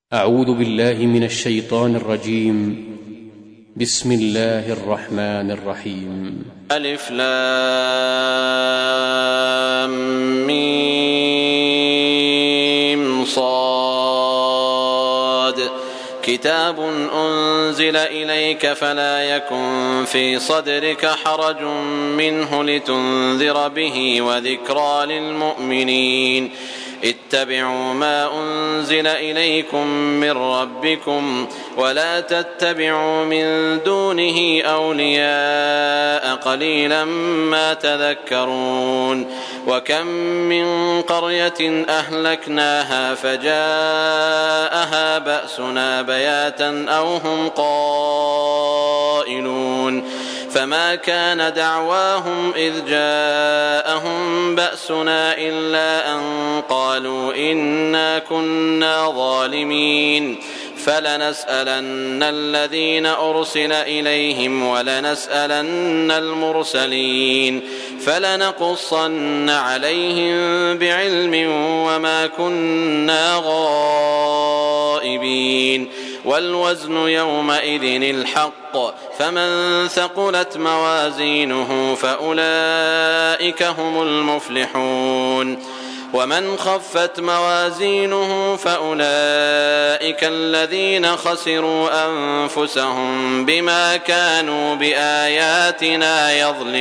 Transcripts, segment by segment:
أعوذ بالله من الشيطان الرجيم. بسم الله الرحمن الرحيم. ألف لام ميم صاد كتاب أنزل إليك فلا يكن في صدرك حرج منه لتنذر به وذكرى للمؤمنين. اتبعوا ما أنزل إليكم من ربكم ولا تتبعوا من دونه أولياء قليلا ما تذكرون. وكم من قرية أهلكناها فجاءها بأسنا بياتا أو هم قائلون فما كان دعواهم إذ جاءهم بأسنا إلا أن قالوا إنا كنا ظالمين. فلنسألن الذين أرسل إليهم ولنسألن المرسلين فلنقصن عليهم بعلم وما كنا غائبين. والوزن يومئذ الحق فمن ثقلت موازينه فأولئك هم المفلحون. ومن خفت موازينه فأولئك الذين خسروا أنفسهم بما كانوا بآياتنا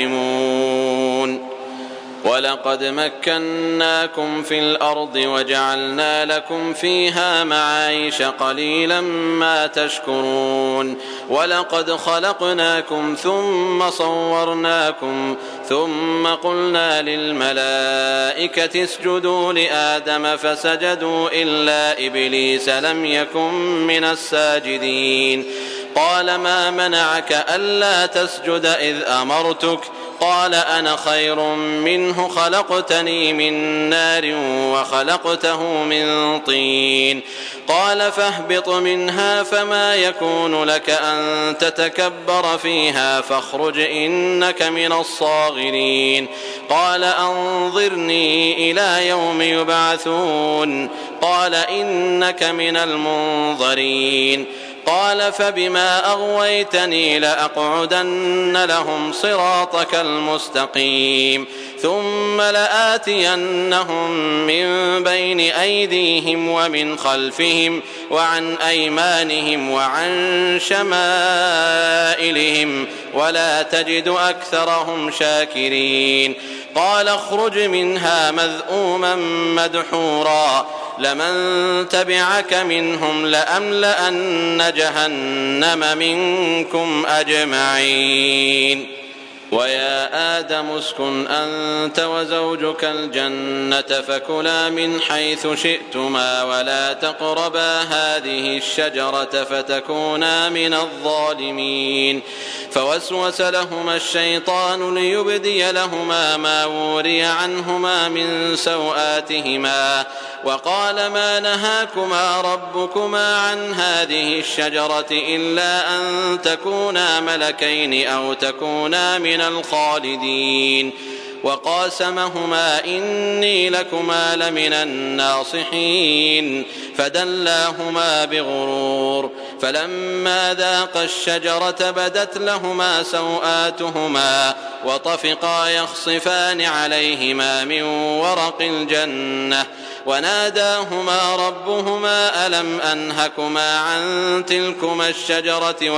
يظلمون. ولقد مكناكم في الأرض وجعلنا لكم فيها معايش قليلا ما تشكرون. ولقد خلقناكم ثم صورناكم ثم قلنا للملائكة اسجدوا لآدم فسجدوا إلا إبليس لم يكن من الساجدين. قال ما منعك ألا تسجد إذ أمرتك؟ قال أنا خير منه خلقتني من نار وخلقته من طين. قال فاهبط منها فما يكون لك أن تتكبر فيها فاخرج إنك من الصاغرين. قال أنظرني إلى يوم يبعثون. قال إنك من المنظرين. قال فبما أغويتني لأقعدن لهم صراطك المستقيم ثم لآتينهم من بين أيديهم ومن خلفهم وعن أيمانهم وعن شمائلهم ولا تجد أكثرهم شاكرين. قال اخرج منها مذءوما مدحورا لمن تبعك منهم لأملأن جهنم منكم أجمعين. ويا آدم اسكن أنت وزوجك الجنة فكلا من حيث شئتما ولا تقربا هذه الشجرة فتكونا من الظالمين. فوسوس لهما الشيطان ليبدي لهما ما وري عنهما من سوآتهما وقال ما نهاكما ربكما عن هذه الشجرة إلا أن تكونا ملكين أو تكونا من الخالدين. وقاسمهما إني لكما لمن الناصحين فدلاهما بغرور. فلما ذاقا الشجرة بدت لهما سوآتهما وطفقا يخصفان عليهما من ورق الجنة وناداهما ربهما ألم أنهكما عن تلكما الشجرة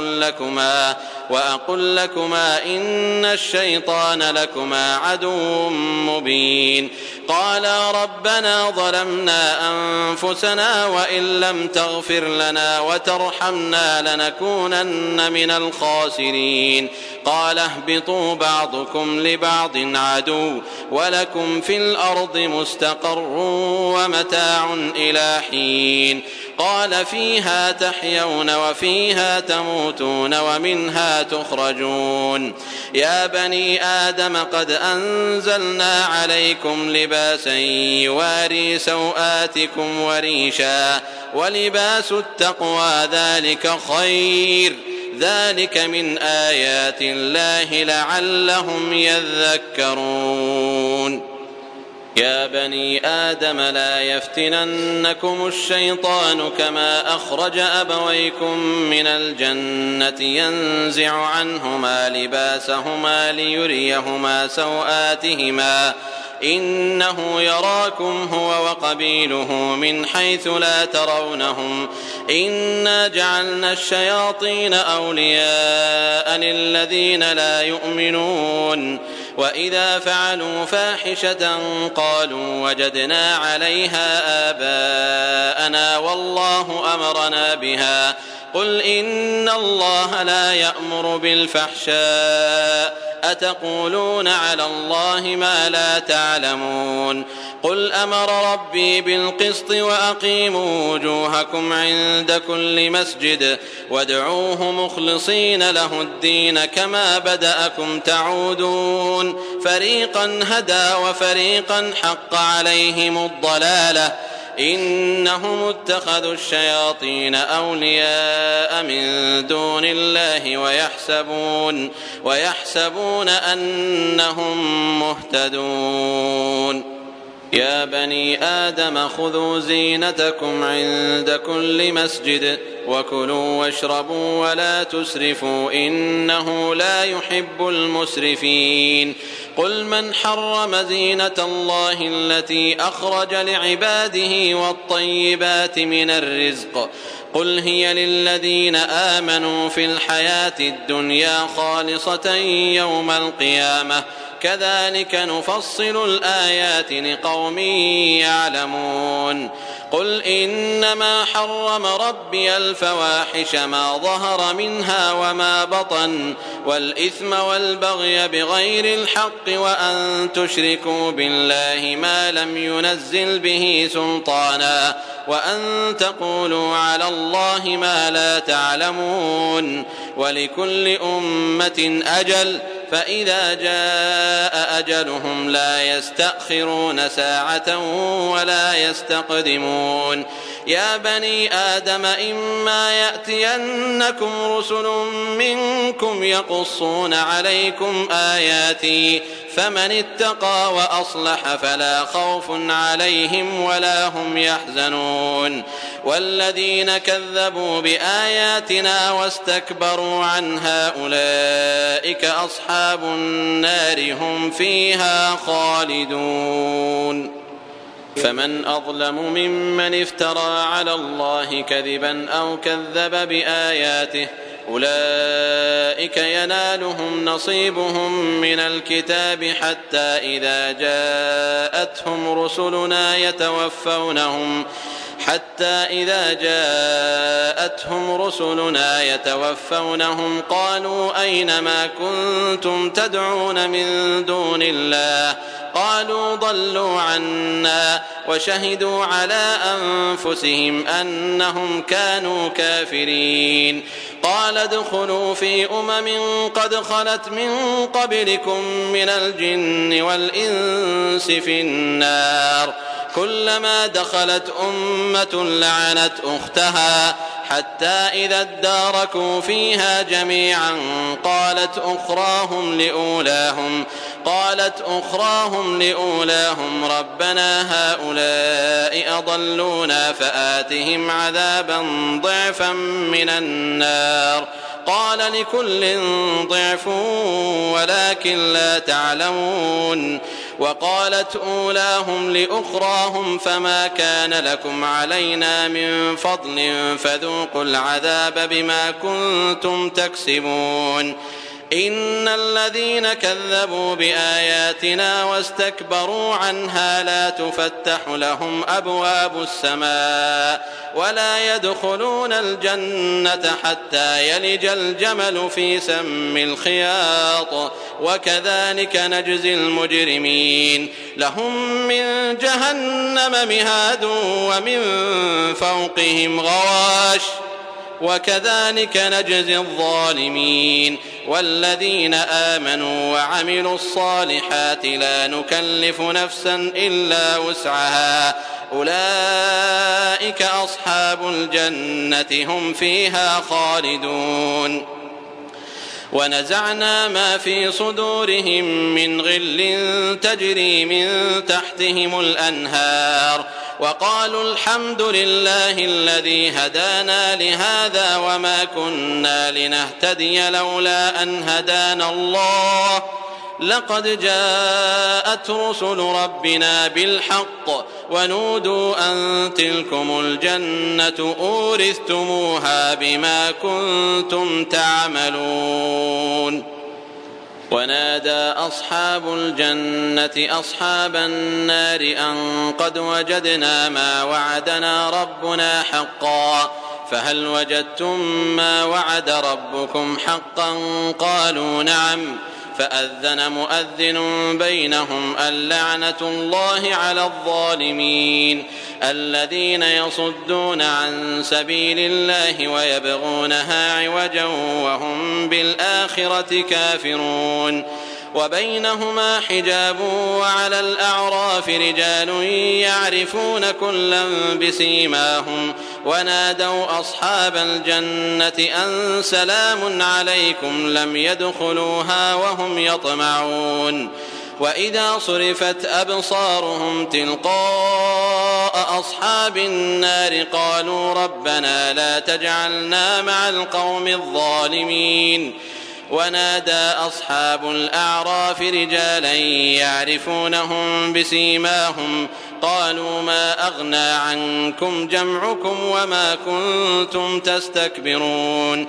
وأقل لكما إن الشيطان لكما عدو مبين. قالا ربنا ظلمنا أنفسنا وإن لم تغفر لنا وترحمنا لنكونن من الخاسرين. قال اهبطوا بعضكم لبعض عدو ولكم في الأرض مستقر ومتاع إلى حين. قال فيها تحيون وفيها تموتون ومنها تخرجون. يا بني آدم قد أنزلنا عليكم لباسا يواري سوآتكم وريشا ولباس التقوى ذلك خير ذلك من آيات الله لعلهم يذكرون. يا بني آدم لا يفتننكم الشيطان كما أخرج أبويكم من الجنة ينزع عنهما لباسهما ليريهما سوآتهما إنه يراكم هو وقبيله من حيث لا ترونهم إنا جعلنا الشياطين أولياء للذين لا يؤمنون وإذا فعلوا فاحشة قالوا وجدنا عليها آباءنا والله أمرنا بها قل إن الله لا يأمر بالفحشاء أتقولون على الله ما لا تعلمون قل أمر ربي بالقسط وأقيموا وجوهكم عند كل مسجد وادعوه مخلصين له الدين كما بدأكم تعودون فريقا هدى وفريقا حق عليهم الضلالة إنهم اتخذوا الشياطين أولياء من دون الله ويحسبون أنهم مهتدون يا بني آدم خذوا زينتكم عند كل مسجد وكلوا واشربوا ولا تسرفوا إنه لا يحب المسرفين قل من حرم زينة الله التي أخرج لعباده والطيبات من الرزق قل هي للذين آمنوا في الحياة الدنيا خالصة يوم القيامة كذلك نفصل الآيات لقوم يعلمون قل إنما حرم ربي الفواحش ما ظهر منها وما بطن والإثم والبغي بغير الحق وأن تشركوا بالله ما لم ينزل به سلطانا وأن تقولوا على الله ما لا تعلمون ولكل أمة أجل فإذا جاء أجلهم لا يستأخرون ساعة ولا يستقدمون يا بني آدم إما يأتينكم رسل منكم يقصون عليكم آياتي فمن اتقى وأصلح فلا خوف عليهم ولا هم يحزنون والذين كذبوا بآياتنا واستكبروا عنها أولئك أصحاب النار هم فيها خالدون فمن أظلم ممن افترى على الله كذبا أو كذب بآياته أولئك ينالهم نصيبهم من الكتاب حتى إذا جاءتهم رسلنا يتوفونهم قالوا أين ما كنتم تدعون من دون الله قالوا ضلوا عنا وشهدوا على أنفسهم أنهم كانوا كافرين قال ادخلوا في قد خلت من قبلكم من الجن والإنس في النار كلما دخلت أمة لعنت أختها حتى إذا اداركوا فيها جميعا قالت أخراهم لأولاهم ربنا هؤلاء أضلونا فآتهم عذابا ضعفا من النار قال لكل ضعف ولكن لا تعلمون وقالت أولاهم لأخراهم فما كان لكم علينا من فضل فذوقوا العذاب بما كنتم تكسبون إن الذين كذبوا بآياتنا واستكبروا عنها لا تفتح لهم أبواب السماء ولا يدخلون الجنة حتى يلج الجمل في سم الخياط وكذلك نجزي المجرمين لهم من جهنم مهاد ومن فوقهم غواش وكذلك نجزي الظالمين والذين آمنوا وعملوا الصالحات لا نكلف نفسا إلا وسعها أولئك أصحاب الجنة هم فيها خالدون ونزعنا ما في صدورهم من غل تجري من تحتهم الأنهار وقالوا الحمد لله الذي هدانا لهذا وما كنا لنهتدي لولا أن هدانا الله لقد جاءت رسل ربنا بالحق ونودوا أن تلكم الجنة أورثتموها بما كنتم تعملون. ونادى أصحاب الجنة أصحاب النار أن قد وجدنا ما وعدنا ربنا حقا فهل وجدتم ما وعد ربكم حقا قالوا نعم فأذن مؤذن بينهم اللعنة الله على الظالمين الذين يصدون عن سبيل الله ويبغونها عوجا وهم بالآخرة كافرون. وبينهما حجاب وعلى الأعراف رجال يعرفون كلا بسيماهم ونادوا أصحاب الجنة أن سلام عليكم لم يدخلوها وهم يطمعون. وإذا صرفت أبصارهم تلقاء أصحاب النار قالوا ربنا لا تجعلنا مع القوم الظالمين. ونادى أصحاب الأعراف رجالا يعرفونهم بسيماهم قالوا ما أغنى عنكم جمعكم وما كنتم تستكبرون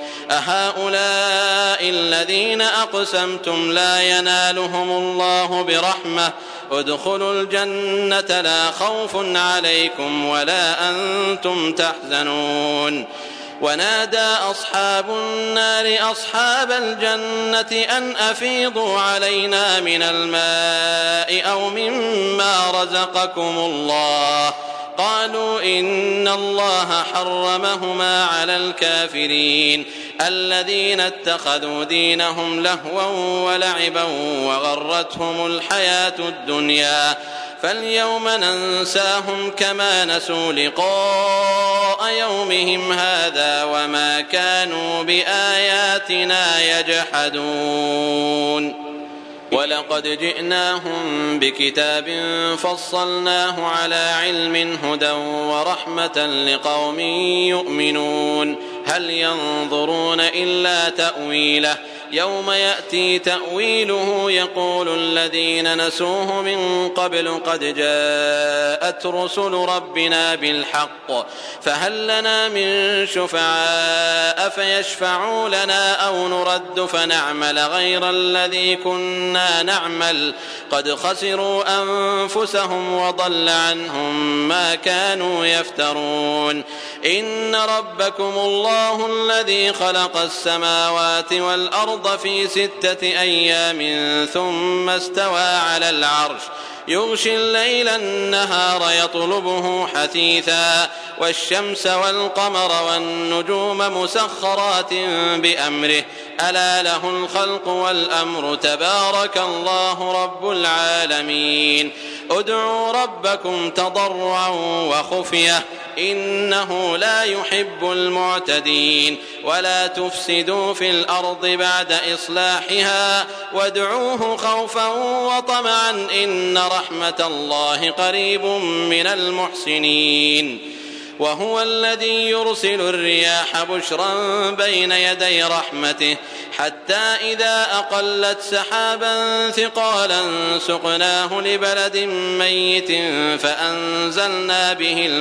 أهؤلاء الذين أقسمتم لا ينالهم الله برحمة ادخلوا الجنة لا خوف عليكم ولا أنتم تحزنون. ونادى أصحاب النار أصحاب الجنة أن أفيضوا علينا من الماء أو مما رزقكم الله قالوا إن الله حرمهما على الكافرين الذين اتخذوا دينهم لهوا ولعبا وغرتهم الحياة الدنيا فاليوم ننساهم كما نسوا لقاء يومهم هذا وما كانوا بآياتنا يجحدون. ولقد جئناهم بكتاب فصلناه على علم هدى ورحمة لقوم يؤمنون هل ينظرون إلا تأويله يوم يأتي تأويله يقول الذين نسوه من قبل قد جاءت رسل ربنا بالحق فهل لنا من شفعاء فيشفعوا لنا أو نرد فنعمل غير الذي كنا نعمل قد خسروا أنفسهم وضل عنهم ما كانوا يفترون. إن ربكم الله الذي خلق السماوات والأرض في 6 أيام ثم استوى على العرش يغشي الليل النهار يطلبه حثيثا والشمس والقمر والنجوم مسخرات بأمره ألا له الخلق والأمر تبارك الله رب العالمين. ادعوا ربكم تضرعا وخفية إنه لا يحب المعتدين ولا تفسدوا في الأرض بعد إصلاحها وادعوه خوفا وطمعا إن رحمة الله قريب من المحسنين. وهو الذي يرسل الرياح بشرا بين يدي رحمته حتى إذا أقلت سحابا ثقالا سقناه لبلد ميت فأنزلنا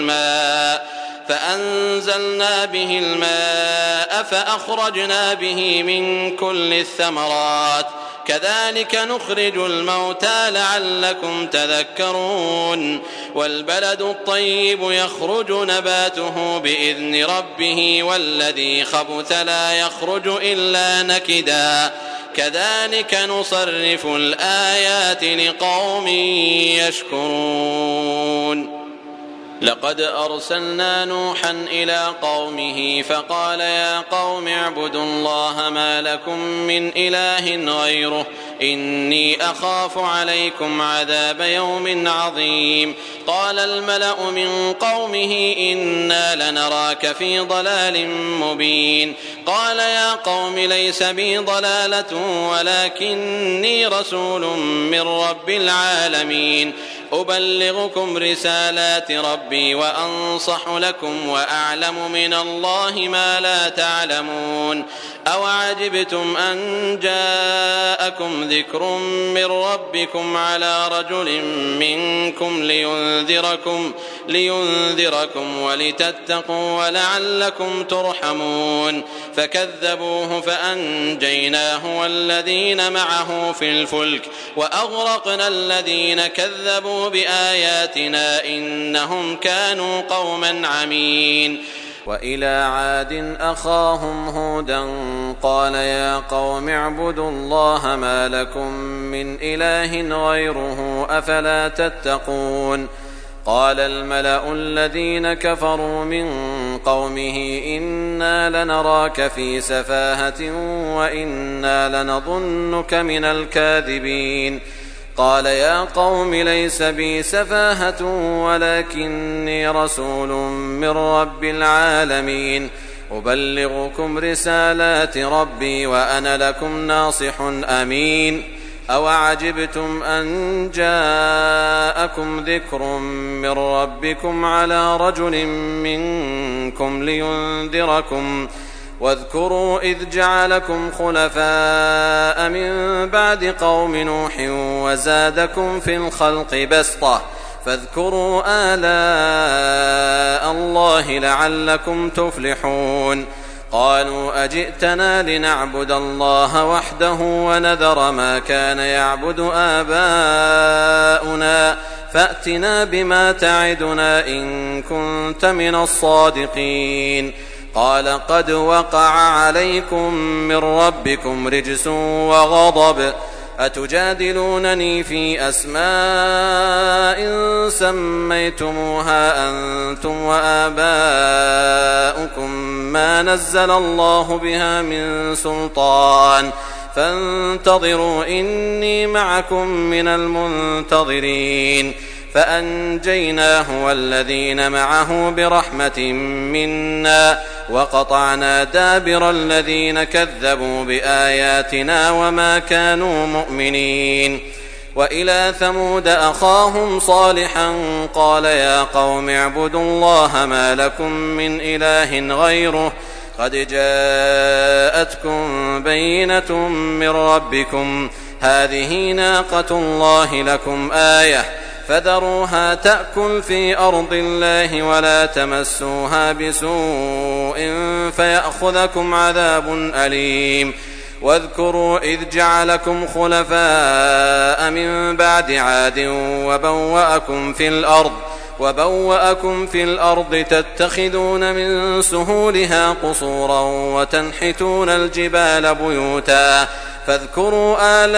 به الماء فأخرجنا به من كل الثمرات كذلك نخرج الموتى لعلكم تذكرون. والبلد الطيب يخرج نباته بإذن ربه والذي خبث لا يخرج إلا نكدا كذلك نصرف الآيات لقوم يشكرون. لقد أرسلنا نوحا إلى قومه فقال يا قوم اعبدوا الله ما لكم من إله غيره إني أخاف عليكم عذاب يوم عظيم قال الملأ من قومه إنا لنراك في ضلال مبين قال يا قوم ليس بي ضلالة ولكني رسول من رب العالمين أبلغكم رسالات ربي وأنصح لكم وأعلم من الله ما لا تعلمون أوعجبتم أن جاءكم ذكر من ربكم على رجل منكم لينذركم ولتتقوا ولعلكم ترحمون فكذبوه فأنجيناه والذين معه في الفلك وأغرقنا الذين كذبوا بآياتنا إنهم كانوا قوما عمين وإلى عاد أخاهم هودا قال يا قوم اعبدوا الله ما لكم من إله غيره أفلا تتقون قال الملأ الذين كفروا من قومه إنا لنراك في سفاهة وإنا لنظنك من الكاذبين قال يا قوم ليس بي سفاهة ولكني رسول من رب العالمين أبلغكم رسالات ربي وأنا لكم ناصح أمين أوعجبتم أن جاءكم ذكر من ربكم على رجل منكم لينذركم واذكروا إذ جعلكم خلفاء من بعد قوم نوح وزادكم في الخلق بسطة فاذكروا آلاء الله لعلكم تفلحون قالوا أجئتنا لنعبد الله وحده ونذر ما كان يعبد آباؤنا فأتنا بما تعدنا إن كنت من الصادقين قال قد وقع عليكم من ربكم رجس وغضب أتجادلونني في أسماء سميتموها أنتم وآباؤكم ما نزل الله بها من سلطان فانتظروا إني معكم من المنتظرين فأنجيناه والذين معه برحمة منا وقطعنا دابر الذين كذبوا بآياتنا وما كانوا مؤمنين وإلى ثمود أخاهم صالحا قال يا قوم اعبدوا الله ما لكم من إله غيره قد جاءتكم بينة من ربكم هذه ناقة الله لكم آية فذروها تأكل في أرض الله ولا تمسوها بسوء فيأخذكم عذاب أليم واذكروا إذ جعلكم خلفاء من بعد عاد وبوأكم في الأرض تتخذون من سهولها قصورا وتنحتون الجبال بيوتا فاذكروا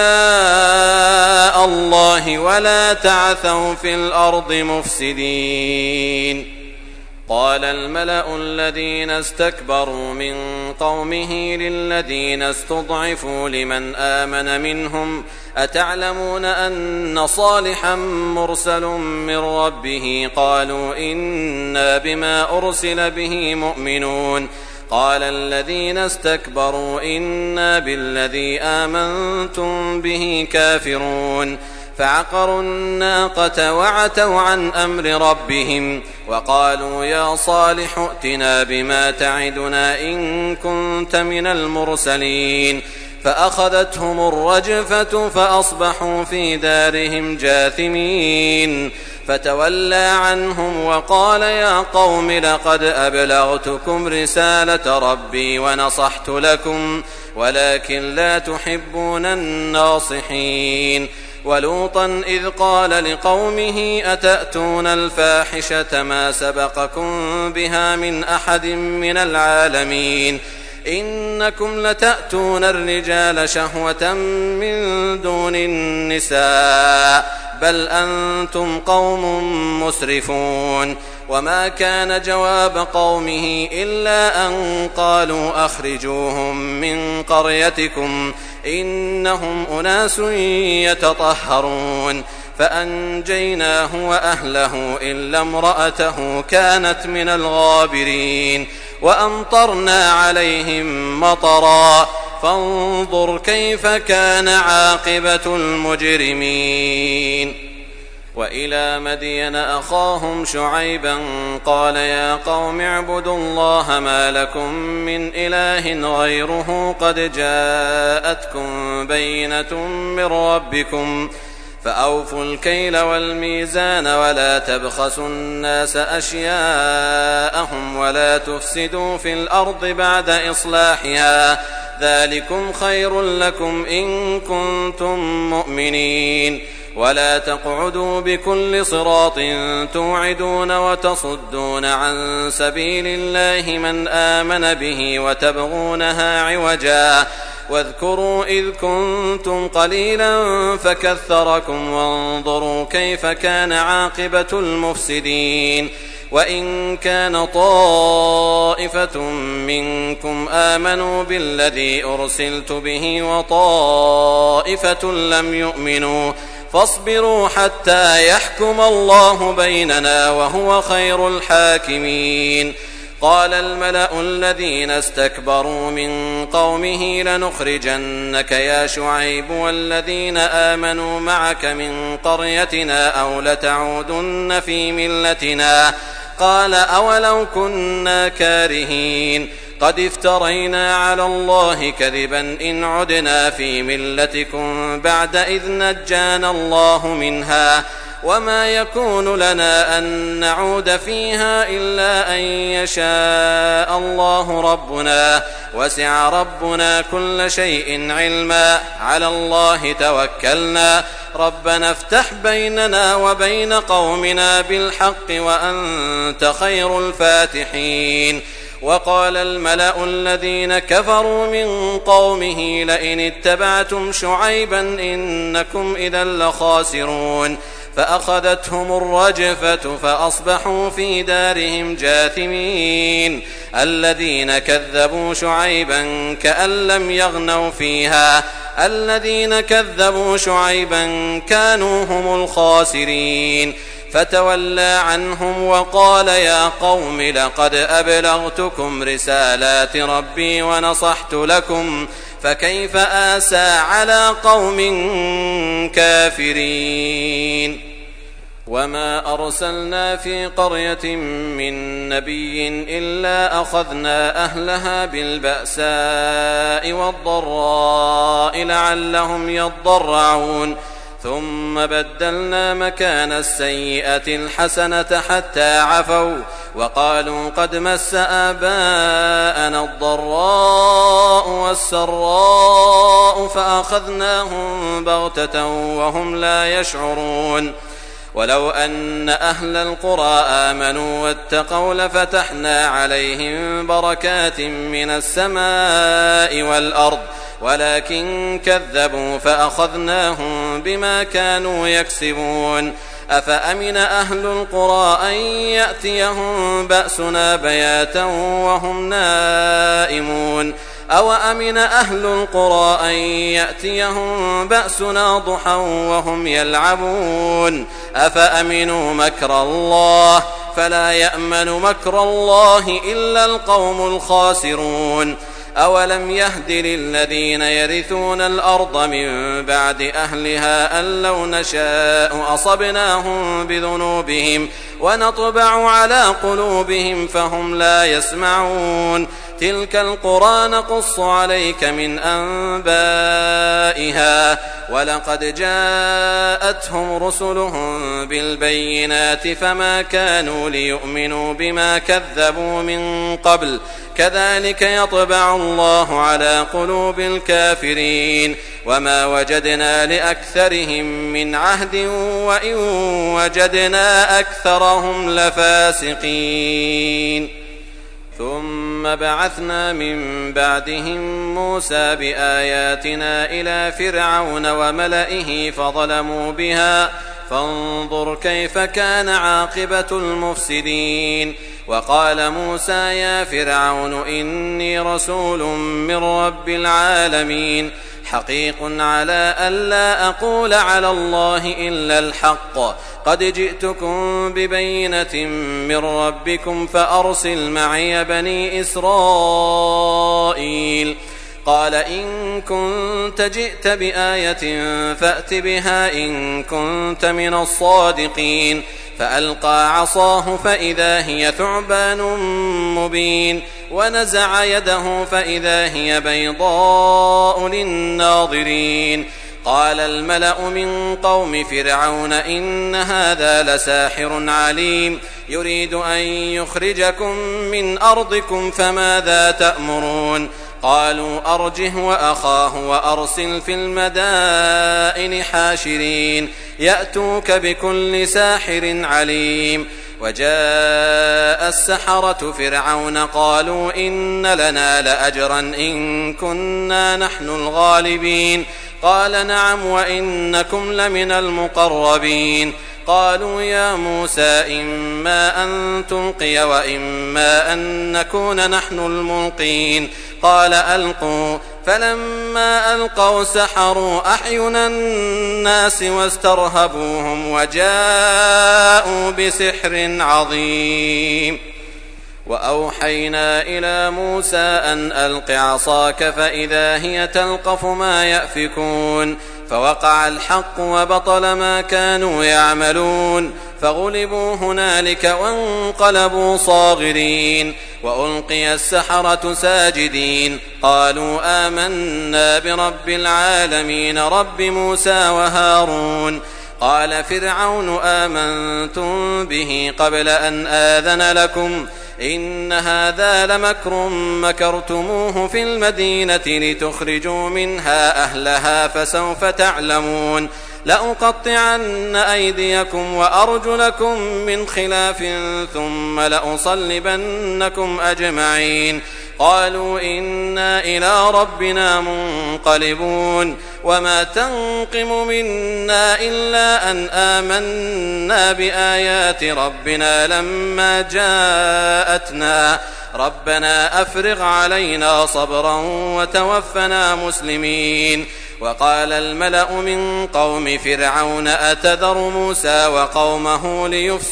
آلاء الله ولا تعثوا في الأرض مفسدين قال الملأ الذين استكبروا من قومه للذين استضعفوا لمن آمن منهم أتعلمون أن صالحا مرسل من ربه قالوا إنا بما أرسل به مؤمنون قال الذين استكبروا إنا بالذي آمنتم به كافرون فعقروا الناقة وعتوا عن أمر ربهم وقالوا يا صالح ائتنا بما تعدنا إن كنت من المرسلين فأخذتهم الرجفة فأصبحوا في دارهم جاثمين فتولى عنهم وقال يا قوم لقد أبلغتكم رسالة ربي ونصحت لكم ولكن لا تحبون الناصحين ولوطا إذ قال لقومه أتأتون الفاحشة ما سبقكم بها من أحد من العالمين إنكم لتأتون الرجال شهوة من دون النساء بل أنتم قوم مسرفون وما كان جواب قومه إلا أن قالوا أخرجوهم من قريتكم إنهم أناس يتطهرون فأنجيناه وأهله إلا امرأته كانت من الغابرين وأمطرنا عليهم مطرا فانظر كيف كان عاقبة المجرمين. وإلى مدين أخاهم شعيبا قال يا قوم اعبدوا الله ما لكم من إله غيره قد جاءتكم بينة من ربكم فأوفوا الكيل والميزان ولا تبخسوا الناس أشياءهم ولا تفسدوا في الأرض بعد إصلاحها ذلكم خير لكم إن كنتم مؤمنين. ولا تقعدوا بكل صراط توعدون وتصدون عن سبيل الله من آمن به وتبغونها عوجا واذكروا إذ كنتم قليلا فكثركم وانظروا كيف كان عاقبة المفسدين. وإن كان طائفة منكم آمنوا بالذي أرسلت به وطائفة لم يؤمنوا فاصبروا حتى يحكم الله بيننا وهو خير الحاكمين. قال الملأ الذين استكبروا من قومه لنخرجنك يا شعيب والذين آمنوا معك من قريتنا أو لتعودن في ملتنا قال أولو كنا كارهين قد افترينا على الله كذبا إن عدنا في ملتكم بعد إذ نجانا الله منها وما يكون لنا أن نعود فيها إلا أن يشاء الله ربنا وسع ربنا كل شيء علما على الله توكلنا ربنا افتح بيننا وبين قومنا بالحق وأنت خير الفاتحين. وقال الملأ الذين كفروا من قومه لئن اتبعتم شعيبا إنكم إذا لخاسرون فأخذتهم الرجفة فأصبحوا في دارهم جاثمين. الذين كذبوا شعيبا كأن لم يغنوا فيها الذين كذبوا شعيبا كانوا هم الخاسرين. فتولى عنهم وقال يا قوم لقد أبلغتكم رسالات ربي ونصحت لكم فكيف آسى على قوم كافرين. وما أرسلنا في قرية من نبي إلا أخذنا أهلها بالبأساء والضراء لعلهم يضرعون ثم بدلنا مكان السيئة الحسنة حتى عفوا وقالوا قد مس آباءنا الضراء والسراء فأخذناهم بغتة وهم لا يشعرون. ولو أن أهل القرى آمنوا واتقوا لفتحنا عليهم بركات من السماء والأرض ولكن كذبوا فأخذناهم بما كانوا يكسبون. أفأمن أهل القرى أن يأتيهم بأسنا بياتا وهم نائمون أو أمن أهل القرى أن يأتيهم بأسنا ضحى وهم يلعبون أفأمنوا مكر الله فلا يأمن مكر الله إلا القوم الخاسرون. أولم يهد للذين يرثون الأرض من بعد أهلها أن لو نشاء أصبناهم بذنوبهم ونطبع على قلوبهم فهم لا يسمعون. تلك القرى نقص عليك من أنبائها ولقد جاءتهم رسلهم بالبينات فما كانوا ليؤمنوا بما كذبوا من قبل كذلك يطبع الله على قلوب الكافرين. وما وجدنا لأكثرهم من عهد وإن وجدنا أكثرهم لفاسقين. ثم بعثنا من بعدهم موسى بآياتنا إلى فرعون وملئه فانظر كيف كان عاقبة المفسدين. وقال موسى يا فرعون إني رسول من رب العالمين حقيق على ألا أقول على الله إلا الحق قد جئتكم ببينة من ربكم فأرسل معي بني إسرائيل. قال إن كنت جئت بآية فأت بها إن كنت من الصادقين. فألقى عصاه فإذا هي ثعبان مبين ونزع يده فإذا هي بيضاء للناظرين. قال الملأ من قوم فرعون إن هذا لساحر عليم يريد أن يخرجكم من أرضكم فماذا تأمرون. قالوا أرجه وأخاه وأرسل في المدائن حاشرين يأتوك بكل ساحر عليم. وجاء السحرة فرعون قالوا إن لنا لأجرا إن كنا نحن الغالبين. قال نعم وإنكم لمن المقربين. قالوا يا موسى إما أن تلقي وإما أن نكون نحن الملقين. قال ألقوا. فلما ألقوا سحروا أعين الناس واسترهبوهم وجاءوا بسحر عظيم. وأوحينا إلى موسى أن ألق عصاك فإذا هي تلقف ما يأفكون. فوقع الحق وبطل ما كانوا يعملون فغلبوا هنالك وانقلبوا صاغرين. وألقي السحرة ساجدين قالوا آمنا برب العالمين رب موسى وهارون. قال فرعون آمنتم به قبل أن آذن لكم إن هذا لمكر مكرتموه في المدينة لتخرجوا منها أهلها فسوف تعلمون. لأقطعن أيديكم وأرجلكم من خلاف ثم لأصلبنكم أجمعين. قالوا إنا إلى ربنا منقلبون. وما تنقم منا إلا أن آمنا بآيات ربنا لما جاءتنا ربنا أفرغ علينا صبرا وتوفنا مسلمين. وقال الملأ من قوم فرعون أتذر موسى وقومه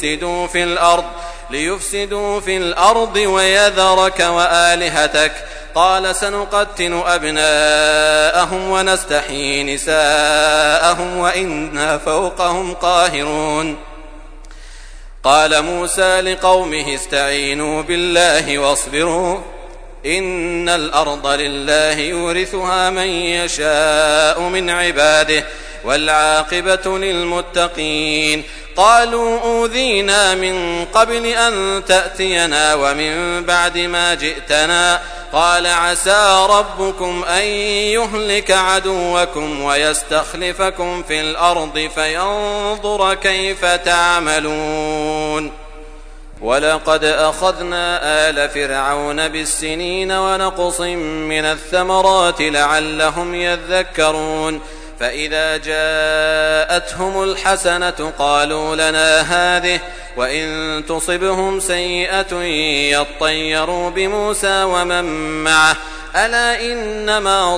ليفسدوا في الأرض ويذرك وآلهتك. قال سنقتل أبناءهم ونستحيي نساءهم وإنا فوقهم قاهرون. قال موسى لقومه استعينوا بالله واصبروا إن الأرض لله يورثها من يشاء من عباده والعاقبة للمتقين. قالوا أوذينا من قبل أن تأتينا ومن بعد ما جئتنا. قال عسى ربكم أن يهلك عدوكم ويستخلفكم في الأرض فينظر كيف تعملون. ولقد أخذنا آل فرعون بالسنين ونقص من الثمرات لعلهم يذكرون. فإذا جاءتهم الحسنة قالوا لنا هذه وإن تصبهم سيئة يطيروا بموسى ومن معه ألا إنما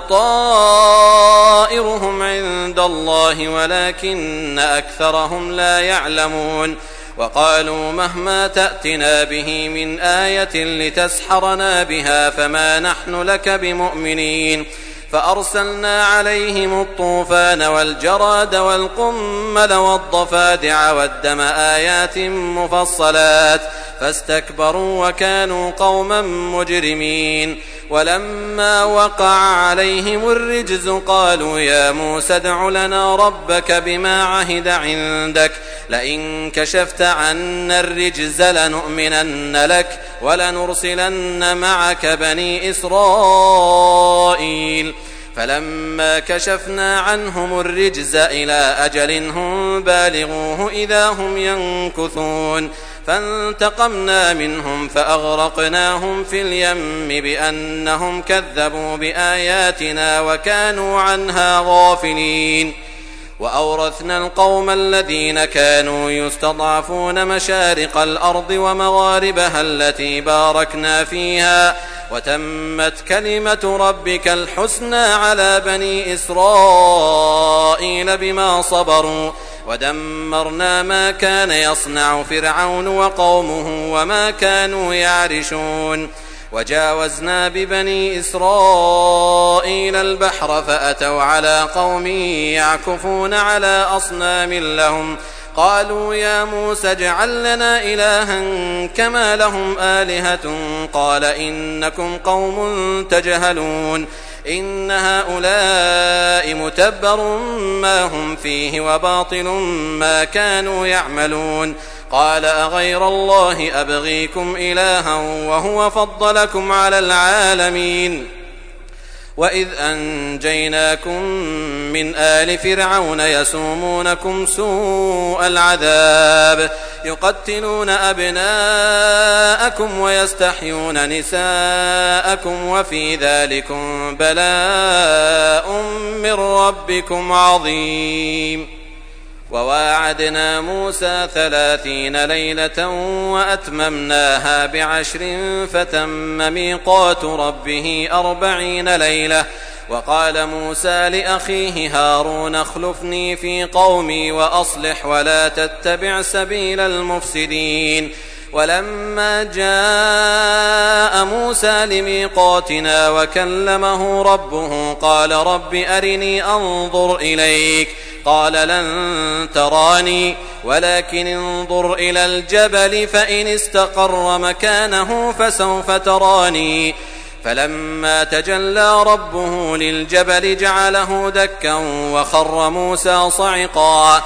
طائرهم عند الله ولكن أكثرهم لا يعلمون. وقالوا مهما تأتنا به من آية لتسحرنا بها فما نحن لك بمؤمنين. فأرسلنا عليهم الطوفان والجراد والقمل والضفادع والدم آيات مفصلات فاستكبروا وكانوا قوما مجرمين. ولما وقع عليهم الرجز قالوا يا موسى ادع لنا ربك بما عهد عندك لئن كشفت عنا الرجز لنؤمنن لك ولنرسلن معك بني إسرائيل. فلما كشفنا عنهم الرجز إلى أجل هم بالغوه إذا هم ينكثون. فانتقمنا منهم فأغرقناهم في اليم بأنهم كذبوا بآياتنا وكانوا عنها غافلين. وأورثنا القوم الذين كانوا يستضعفون مشارق الأرض ومغاربها التي باركنا فيها وتمت كلمة ربك الحسنى على بني إسرائيل بما صبروا ودمرنا ما كان يصنع فرعون وقومه وما كانوا يعرشون وجاوزنا ببني إسرائيل البحر فأتوا على قوم يعكفون على أصنام لهم قالوا يا موسى اجعل لنا إلها كما لهم آلهة قال إنكم قوم تجهلون إن هؤلاء متبر ما هم فيه وباطل ما كانوا يعملون قال أغير الله أبغيكم إلها وهو فضلكم على العالمين وإذ أنجيناكم من آل فرعون يسومونكم سوء العذاب يقتلون أبناءكم ويستحيون نساءكم وفي ذلكم بلاء من ربكم عظيم وواعدنا موسى 30 ليلة وأتممناها ب10 فتم ميقات ربه 40 ليلة وقال موسى لأخيه هارون اخلفني في قومي وأصلح ولا تتبع سبيل المفسدين ولما جاء موسى لميقاتنا وكلمه ربه قال رب أرني أنظر إليك قال لن تراني ولكن انظر إلى الجبل فإن استقر مكانه فسوف تراني فلما تجلى ربه للجبل جعله دكا وخر موسى صعقا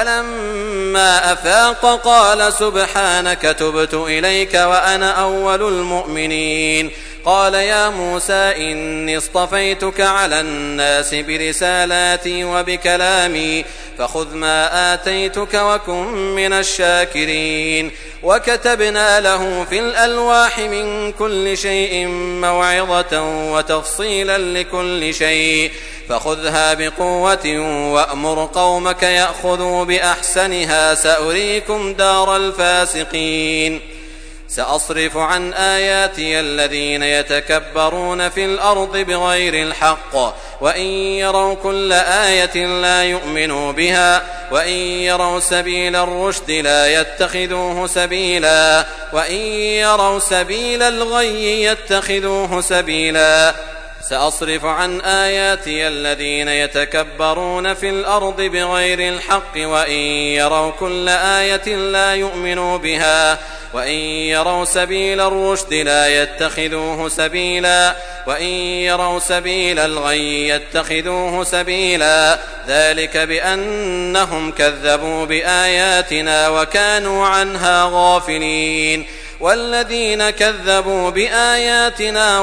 فلما أفاق قال سبحانك تبت إليك وأنا أول المؤمنين قال يا موسى إني اصطفيتك على الناس برسالاتي وبكلامي فخذ ما آتيتك وكن من الشاكرين وكتبنا له في الألواح من كل شيء موعظة وتفصيلا لكل شيء فخذها بقوة وأمر قومك يأخذوا بأحسنها سأريكم دار الفاسقين سأصرف عن آياتي الذين يتكبرون في الأرض بغير الحق وإن يروا كل آية لا يؤمنوا بها وإن يروا سبيل الرشد لا يتخذوه سبيلا وإن يروا سبيل الغي يتخذوه سبيلا سأصرف عن آياتي الذين يتكبرون في الأرض بغير الحق وإن يروا كل آية لا يؤمنوا بها وإن يروا سبيل الرشد لا يتخذوه سبيلا وإن يروا سبيل الغي يتخذوه سبيلا ذلك بأنهم كذبوا بآياتنا وكانوا عنها غافلين والذين كذبوا بآياتنا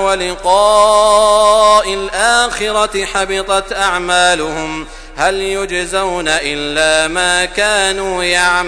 ولقاء الآخرة حبطت أعمالهم هل يجزون إلا ما كانوا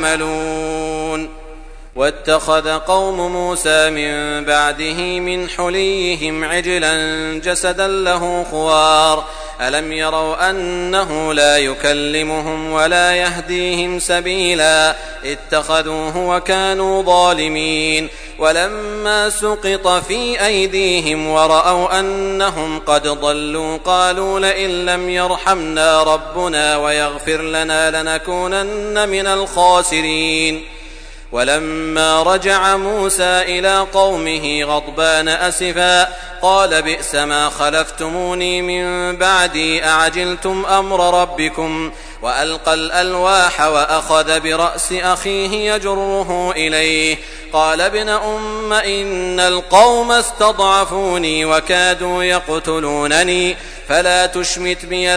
يعملون واتخذ قوم موسى من بعده من حليهم عجلا جسدا له خوار ألم يروا أنه لا يكلمهم ولا يهديهم سبيلا اتخذوه وكانوا ظالمين ولما سقط في أيديهم ورأوا أنهم قد ضلوا قالوا لئن لم يرحمنا ربنا ويغفر لنا لنكونن من الخاسرين ولما رجع موسى إلى قومه غضبان أسفا قال بئس ما خلفتموني من بعدي أعجلتم أمر ربكم وألقى الألواح وأخذ برأس أخيه يجره إليه قال ابن أم إن القوم استضعفوني وكادوا يقتلونني فلا تشمت بي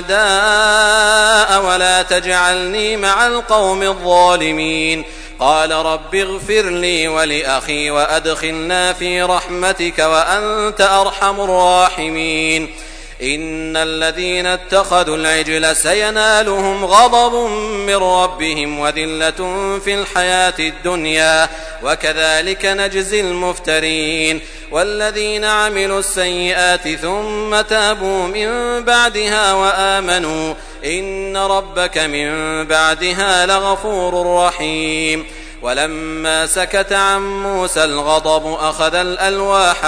الأعداء ولا تجعلني مع القوم الظالمين قال رب اغفر لي ولأخي وأدخلنا في رحمتك وأنت أرحم الراحمين إن الذين اتخذوا العجل سينالهم غضب من ربهم وذلة في الحياة الدنيا وكذلك نجزي المفترين والذين عملوا السيئات ثم تابوا من بعدها وآمنوا إن ربك من بعدها لغفور رحيم. ولما سكت عن موسى الغضب أخذ الألواح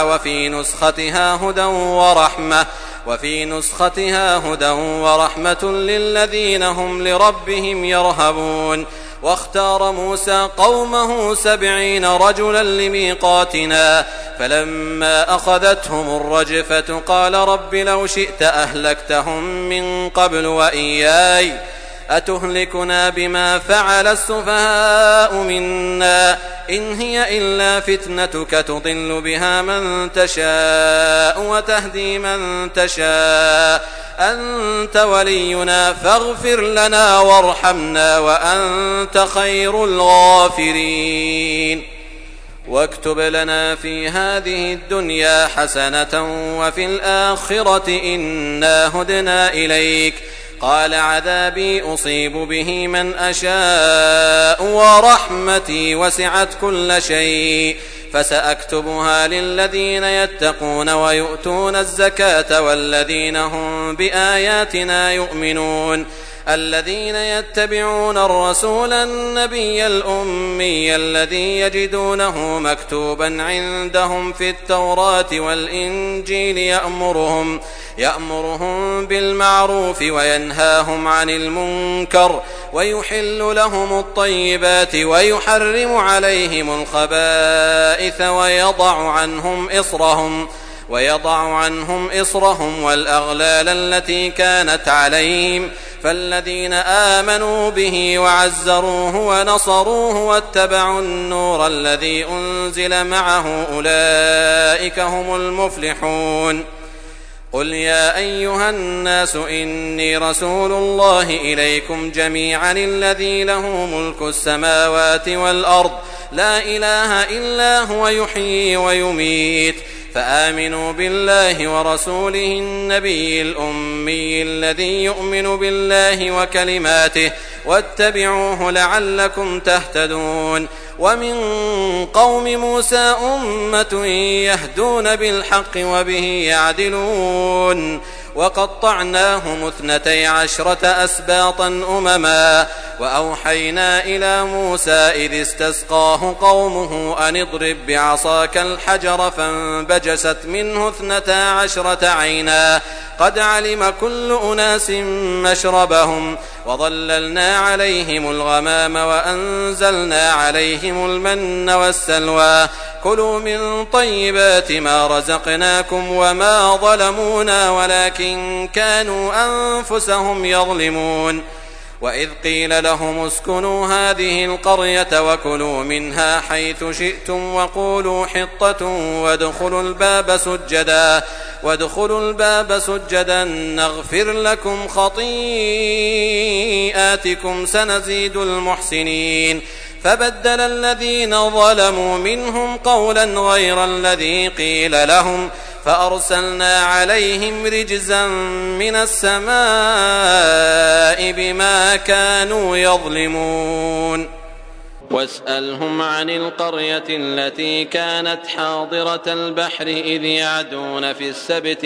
وفي نسختها هدى ورحمة للذين هم لربهم يرهبون. واختار موسى قومه 70 رجلا لميقاتنا فلما أخذتهم الرجفة قال رب لو شئت أهلكتهم من قبل وإياي أتهلكنا بما فعل السفهاء منا إن هي إلا فتنتك تضل بها من تشاء وتهدي من تشاء أنت ولينا فاغفر لنا وارحمنا وأنت خير الغافرين. واكتب لنا في هذه الدنيا حسنة وفي الآخرة إنا هدنا إليك قال عذابي أصيب به من أشاء ورحمتي وسعت كل شيء فسأكتبها للذين يتقون ويؤتون الزكاة والذين هم بآياتنا يؤمنون الذين يتبعون الرسول النبي الأمي الذي يجدونه مكتوبا عندهم في التوراة والإنجيل يأمرهم بالمعروف وينهاهم عن المنكر ويحل لهم الطيبات ويحرم عليهم الخبائث ويضع عنهم إصرهم والأغلال التي كانت عليهم فالذين آمنوا به وعزروه ونصروه واتبعوا النور الذي أنزل معه أولئك هم المفلحون. قل يا أيها الناس إني رسول الله إليكم جميعا الذي له ملك السماوات والأرض لا إله إلا هو يحيي ويميت فآمنوا بالله ورسوله النبي الأمي الذي يؤمن بالله وكلماته واتبعوه لعلكم تهتدون. ومن قوم موسى أمة يهدون بالحق وبه يعدلون وقطعناهم 12 أسباطا أمما وأوحينا إلى موسى إذ استسقاه قومه أن اضرب بعصاك الحجر فانبجست منه 12 عينا قد علم كل أناس مشربهم وظللنا عليهم الغمام وأنزلنا عليهم المن والسلوى كلوا من طيبات ما رزقناكم وما ظلمونا ولكن كانوا أنفسهم يظلمون. وإذ قيل لهم اسكنوا هذه القرية وكلوا منها حيث شئتم وقولوا حطة وادخلوا الباب سجدا نغفر لكم خطيئاتكم سنزيد المحسنين. فبدل الذين ظلموا منهم قولا غير الذي قيل لهم فأرسلنا عليهم رجزا من السماء بما كانوا يظلمون. واسألهم عن القرية التي كانت حاضرة البحر إذ يعدون في السبت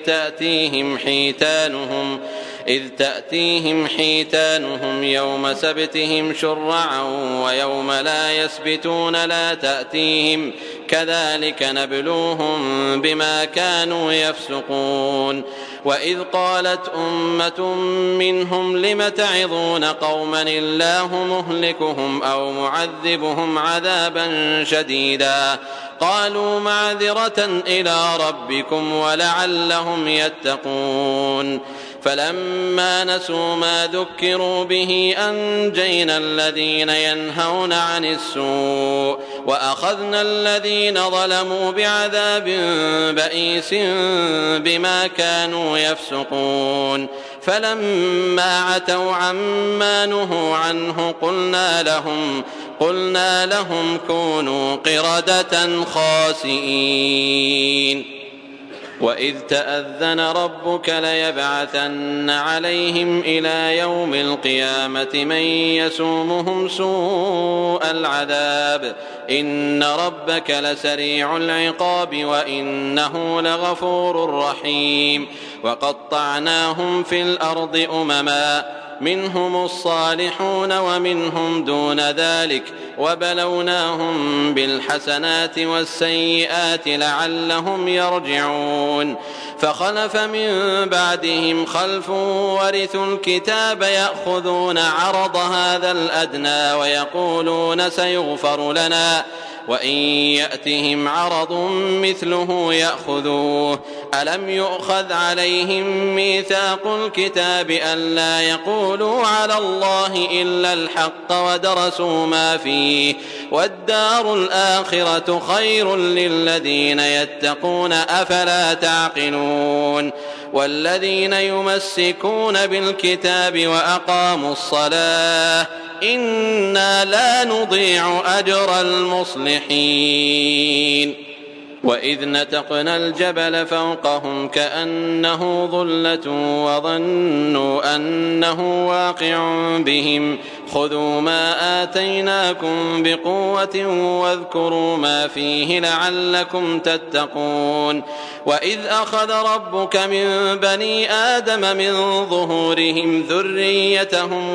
إذ تأتيهم حيتانهم يوم سبتهم شرعا ويوم لا يسبتون لا تأتيهم كذلك نبلوهم بما كانوا يفسقون. وإذ قالت أمة منهم لم تعظون قوما الله مهلكهم أو معذبهم عذابا شديدا قالوا معذرة إلى ربكم ولعلهم يتقون. فلما نسوا ما ذكروا به أنجينا الذين ينهون عن السوء وأخذنا الذين ظلموا بعذاب بئيس بما كانوا يفسقون. فلما عتوا عما نهوا عنه قلنا لهم كونوا قردة خاسئين. وإذ تأذن ربك ليبعثن عليهم إلى يوم القيامة من يسومهم سوء العذاب إن ربك لسريع العقاب وإنه لغفور رحيم. وقطعناهم في الأرض أمما منهم الصالحون ومنهم دون ذلك وبلوناهم بالحسنات والسيئات لعلهم يرجعون فخلف من بعدهم خلف ورثوا الكتاب يأخذون عرض هذا الأدنى ويقولون سيغفر لنا وإن يأتهم عرض مثله يأخذوه ألم يؤخذ عليهم ميثاق الكتاب ألا يقولوا على الله إلا الحق ودرسوا ما فيه والدار الآخرة خير للذين يتقون أفلا تعقلون والذين يمسكون بالكتاب وأقاموا الصلاة إنا لا نضيع أجر المصلحين وإذ نتقنا الجبل فوقهم كأنه ظلة وظنوا أنه واقع بهم خذوا ما آتيناكم بقوة واذكروا ما فيه لعلكم تتقون وإذ أخذ ربك من بني آدم من ظهورهم ذريتهم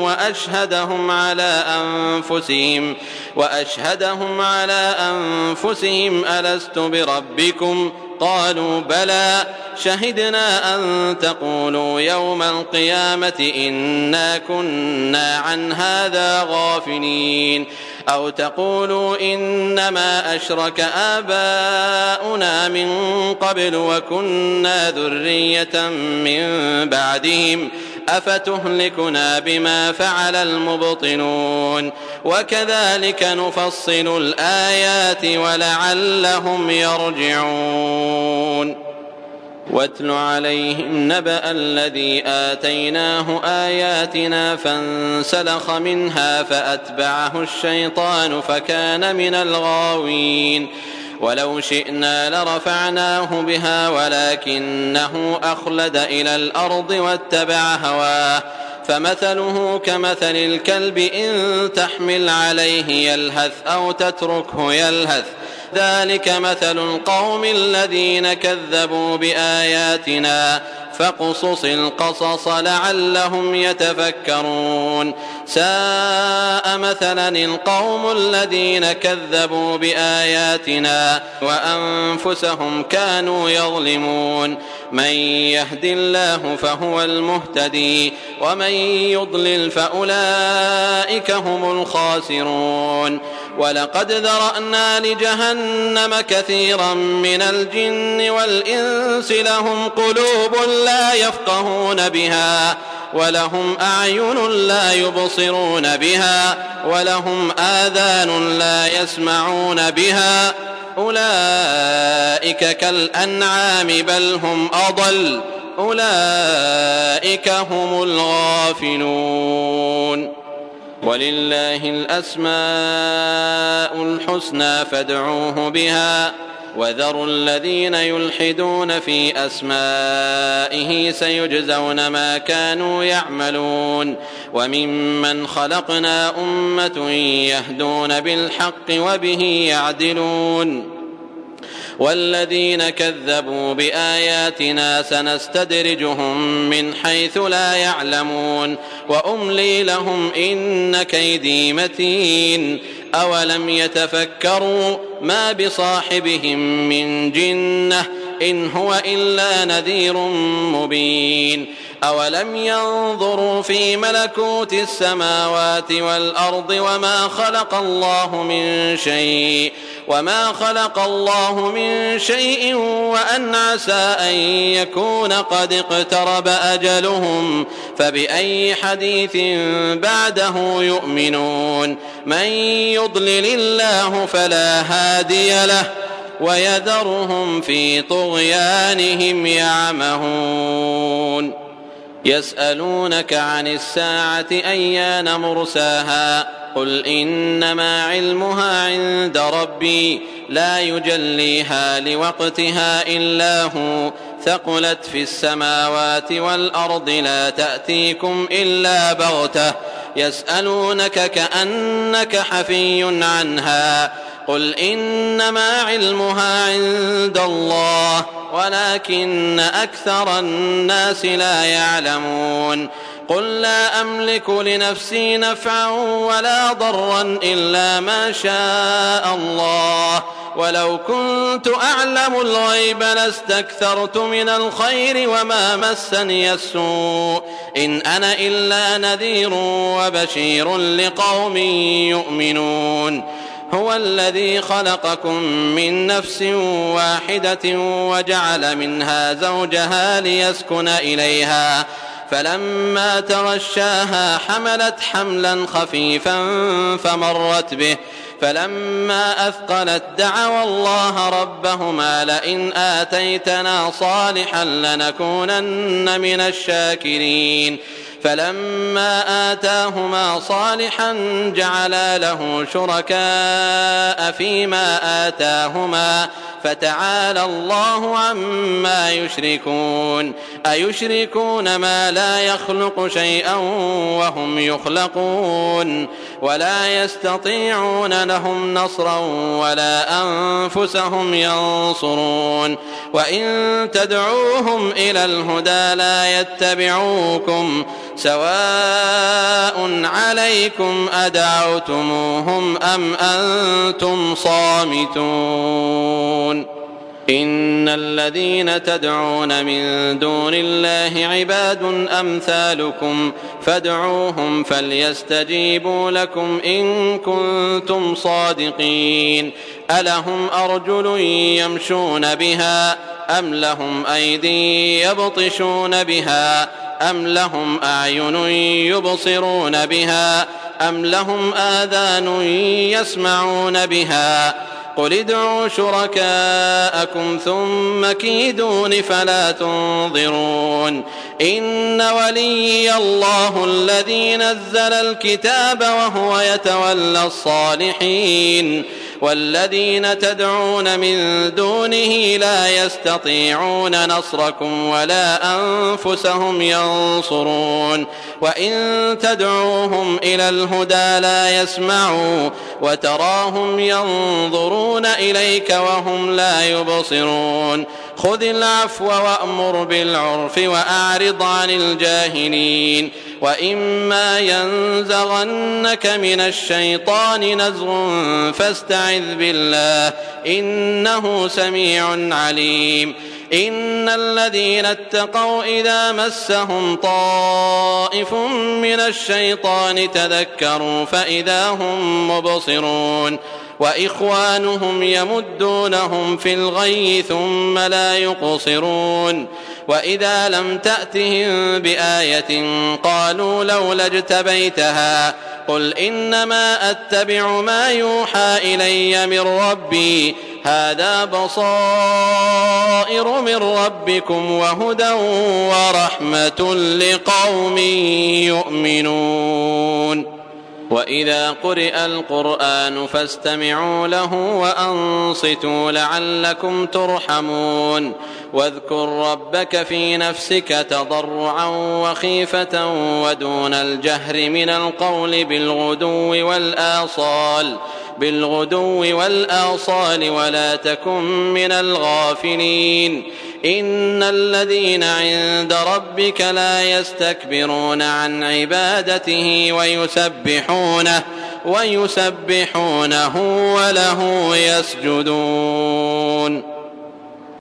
وأشهدهم على أنفسهم ألست بربكم قالوا بلى شهدنا أن تقولوا يوم القيامة إنا كنا عن هذا غافلين أو تقولوا إنما أشرك آباؤنا من قبل وكنا ذرية من بعدهم أفتهلكنا بما فعل المبطلون وكذلك نفصل الآيات ولعلهم يرجعون واتل عليهم نبأ الذي آتيناه آياتنا فانسلخ منها فأتبعه الشيطان فكان من الغاوين ولو شئنا لرفعناه بها ولكنه أخلد إلى الأرض واتبع هواه فمثله كمثل الكلب إن تحمل عليه يلهث أو تتركه يلهث ذلك مثل القوم الذين كذبوا بآياتنا فاقصص القصص لعلهم يتفكرون ساء مثلا القوم الذين كذبوا بآياتنا وأنفسهم كانوا يظلمون من يهد الله فهو المهتدي ومن يضلل فأولئك هم الخاسرون ولقد ذرأنا لجهنم كثيرا من الجن والإنس لهم قلوب لا يفقهون بها ولهم أعين لا يبصرون بها ولهم آذان لا يسمعون بها أولئك كالأنعام بل هم أضل أولئك هم الغافلون ولله الأسماء الحسنى فادعوه بها وذروا الذين يلحدون في أسمائه سيجزون ما كانوا يعملون وممن خلقنا أمة يهدون بالحق وبه يعدلون والذين كذبوا بآياتنا سنستدرجهم من حيث لا يعلمون وأملي لهم إن كيدي متين أولم يتفكروا ما بصاحبهم من جنة إن هو إلا نذير مبين أولم ينظروا في ملكوت السماوات والأرض وما خلق الله من شيء وأن عسى أن يكون قد اقترب أجلهم فبأي حديث بعده يؤمنون من يضلل الله فلا هادي له ويذرهم في طغيانهم يعمهون يسألونك عن الساعة أيان مرساها قل إنما علمها عند ربي لا يجليها لوقتها إلا هو ثقلت في السماوات والأرض لا تأتيكم إلا بغتة يسألونك كأنك حفي عنها قل إنما علمها عند الله ولكن أكثر الناس لا يعلمون قل لا أملك لنفسي نفعا ولا ضرا إلا ما شاء الله ولو كنت أعلم الغيب لاستكثرت من الخير وما مسني السوء إن أنا إلا نذير وبشير لقوم يؤمنون هو الذي خلقكم من نفس واحدة وجعل منها زوجها ليسكن إليها فلما تغشاها حملت حملا خفيفا فمرت به فلما أثقلت دعوا الله ربهما لئن آتيتنا صالحا لنكونن من الشاكرين فلما آتاهما صالحا جعلا له شركاء فيما آتاهما فتعالى الله عما يشركون أيشركون ما لا يخلق شيئا وهم يخلقون ولا يستطيعون لهم نصرا ولا أنفسهم ينصرون وإن تدعوهم إلى الهدى لا يتبعوكم سواء عليكم أدعوتموهم أم أنتم صامتون إن الذين تدعون من دون الله عباد أمثالكم فادعوهم فليستجيبوا لكم إن كنتم صادقين ألهم أرجل يمشون بها أم لهم أيدي يبطشون بها أم لهم أعين يبصرون بها أم لهم آذان يسمعون بها قل ادعوا شركاءكم ثم كيدون فلا تنظرون إن وليي الله الذي نزل الكتاب وهو يتولى الصالحين والذين تدعون من دونه لا يستطيعون نصركم ولا أنفسهم ينصرون وإن تدعوهم إلى الهدى لا يسمعوا وتراهم ينظرون إليك وهم لا يبصرون خذ العفو وأمر بالعرف وأعرض عن الجاهلين وإما ينزغنك من الشيطان نزغ فاستعذ بالله إنه سميع عليم إن الذين اتقوا إذا مسهم طائف من الشيطان تذكروا فإذا هم مبصرون وإخوانهم يمدونهم في الغي ثم لا يقصرون وإذا لم تأتهم بآية قالوا لولا اجتبيتها قل إنما أتبع ما يوحى إلي من ربي هذا بصائر من ربكم وهدى ورحمة لقوم يؤمنون وإذا قرئ القرآن فاستمعوا له وأنصتوا لعلكم ترحمون واذكر ربك في نفسك تضرعا وخيفة ودون الجهر من القول بالغدو والآصال ولا تكن من الغافلين إن الذين عند ربك لا يستكبرون عن عبادته ويسبحونه وله يسجدون